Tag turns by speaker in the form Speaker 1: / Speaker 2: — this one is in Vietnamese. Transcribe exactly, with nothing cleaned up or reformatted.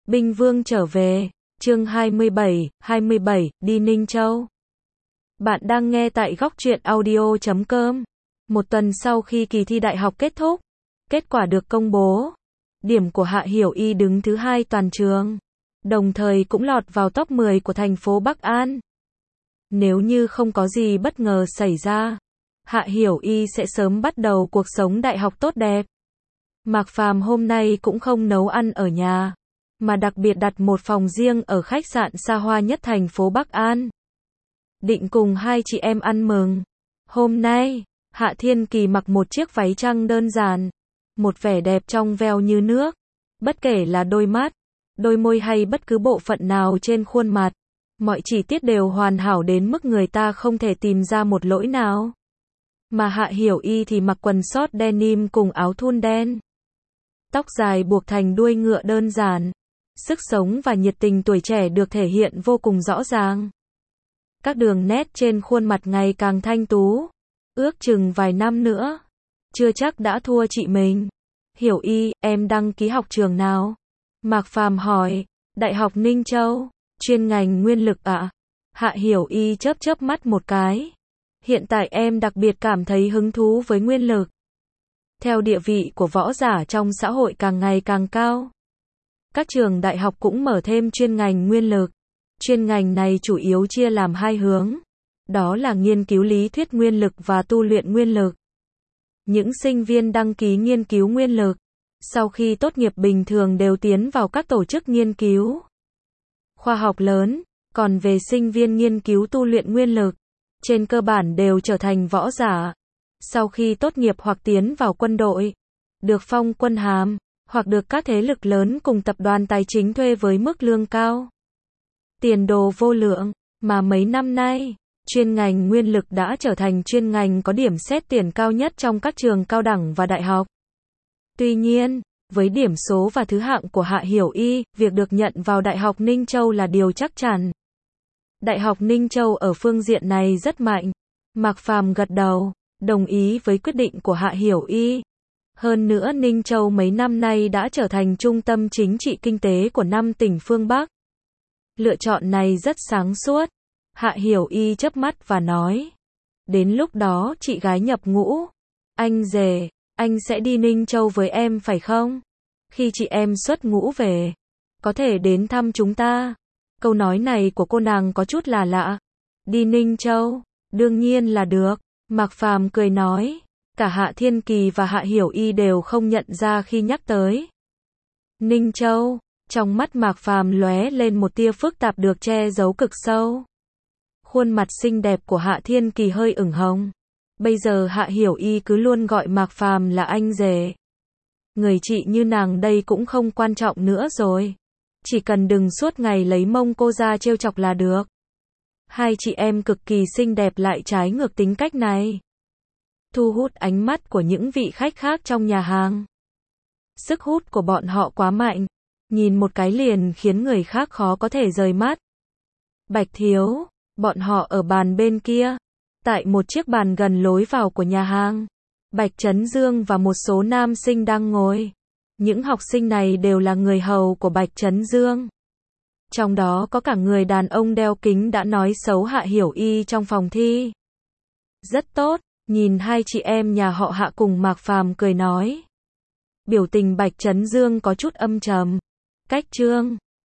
Speaker 1: Binh Vương trở về, chương hai mươi bảy, hai mươi bảy, đi Ninh Châu. Bạn đang nghe tại góc truyện audio chấm com. Một tuần sau khi kỳ thi đại học kết thúc, kết quả được công bố. Điểm của Hạ Hiểu Y đứng thứ hai toàn trường, đồng thời cũng lọt vào top mười của thành phố Bắc An. Nếu như không có gì bất ngờ xảy ra, Hạ Hiểu Y sẽ sớm bắt đầu cuộc sống đại học tốt đẹp. Mạc Phàm hôm nay cũng không nấu ăn ở nhà, mà đặc biệt đặt một phòng riêng ở khách sạn xa hoa nhất thành phố Bắc An. Định cùng hai chị em ăn mừng. Hôm nay, Hạ Thiên Kỳ mặc một chiếc váy trắng đơn giản, một vẻ đẹp trong veo như nước. Bất kể là đôi mắt, đôi môi hay bất cứ bộ phận nào trên khuôn mặt, mọi chi tiết đều hoàn hảo đến mức người ta không thể tìm ra một lỗi nào. Mà Hạ Hiểu Y thì mặc quần short denim cùng áo thun đen. Tóc dài buộc thành đuôi ngựa đơn giản. Sức sống và nhiệt tình tuổi trẻ được thể hiện vô cùng rõ ràng. Các đường nét trên khuôn mặt ngày càng thanh tú. Ước chừng vài năm nữa, chưa chắc đã thua chị mình. Hiểu Y, em đăng ký học trường nào? Mạc Phàm hỏi. Đại học Ninh Châu, chuyên ngành nguyên lực ạ. À? Hạ Hiểu Y chớp chớp mắt một cái. Hiện tại em đặc biệt cảm thấy hứng thú với nguyên lực. Theo địa vị của võ giả trong xã hội càng ngày càng cao, các trường đại học cũng mở thêm chuyên ngành nguyên lực. Chuyên ngành này chủ yếu chia làm hai hướng. Đó là nghiên cứu lý thuyết nguyên lực và tu luyện nguyên lực. Những sinh viên đăng ký nghiên cứu nguyên lực, sau khi tốt nghiệp bình thường đều tiến vào các tổ chức nghiên cứu khoa học lớn. Còn về sinh viên nghiên cứu tu luyện nguyên lực, trên cơ bản đều trở thành võ giả. Sau khi tốt nghiệp hoặc tiến vào quân đội, được phong quân hàm, hoặc được các thế lực lớn cùng tập đoàn tài chính thuê với mức lương cao. Tiền đồ vô lượng, mà mấy năm nay, chuyên ngành nguyên lực đã trở thành chuyên ngành có điểm xét tuyển cao nhất trong các trường cao đẳng và đại học. Tuy nhiên, với điểm số và thứ hạng của Hạ Hiểu Y, việc được nhận vào Đại học Ninh Châu là điều chắc chắn. Đại học Ninh Châu ở phương diện này rất mạnh. Mạc Phàm gật đầu, đồng ý với quyết định của Hạ Hiểu Y. Hơn nữa Ninh Châu mấy năm nay đã trở thành trung tâm chính trị kinh tế của năm tỉnh phương Bắc. Lựa chọn này rất sáng suốt. Hạ Hiểu Y chớp mắt và nói. Đến lúc đó chị gái nhập ngũ. Anh rể, anh sẽ đi Ninh Châu với em phải không? Khi chị em xuất ngũ về, có thể đến thăm chúng ta. Câu nói này của cô nàng có chút là lạ. Đi Ninh Châu, đương nhiên là được. Mạc Phàm cười nói. Cả Hạ Thiên Kỳ và Hạ Hiểu Y đều không nhận ra khi nhắc tới Ninh Châu. Trong mắt Mạc Phàm lóe lên một tia phức tạp được che giấu cực sâu. Khuôn mặt xinh đẹp của Hạ Thiên Kỳ hơi ửng hồng. Bây giờ Hạ Hiểu Y cứ luôn gọi Mạc Phàm là anh rể. Người chị như nàng đây cũng không quan trọng nữa rồi. Chỉ cần đừng suốt ngày lấy mông cô ra trêu chọc là được. Hai chị em cực kỳ xinh đẹp lại trái ngược tính cách này, thu hút ánh mắt của những vị khách khác trong nhà hàng. Sức hút của bọn họ quá mạnh, nhìn một cái liền khiến người khác khó có thể rời mắt. Bạch thiếu, bọn họ ở bàn bên kia, tại một chiếc bàn gần lối vào của nhà hàng. Bạch Chấn Dương và một số nam sinh đang ngồi. Những học sinh này đều là người hầu của Bạch Chấn Dương. Trong đó có cả người đàn ông đeo kính đã nói xấu Hạ Hiểu Y trong phòng thi. Rất tốt, nhìn hai chị em nhà họ Hạ cùng Mạc Phàm cười nói. Biểu tình Bạch Chấn Dương có chút âm trầm. Cách Trương,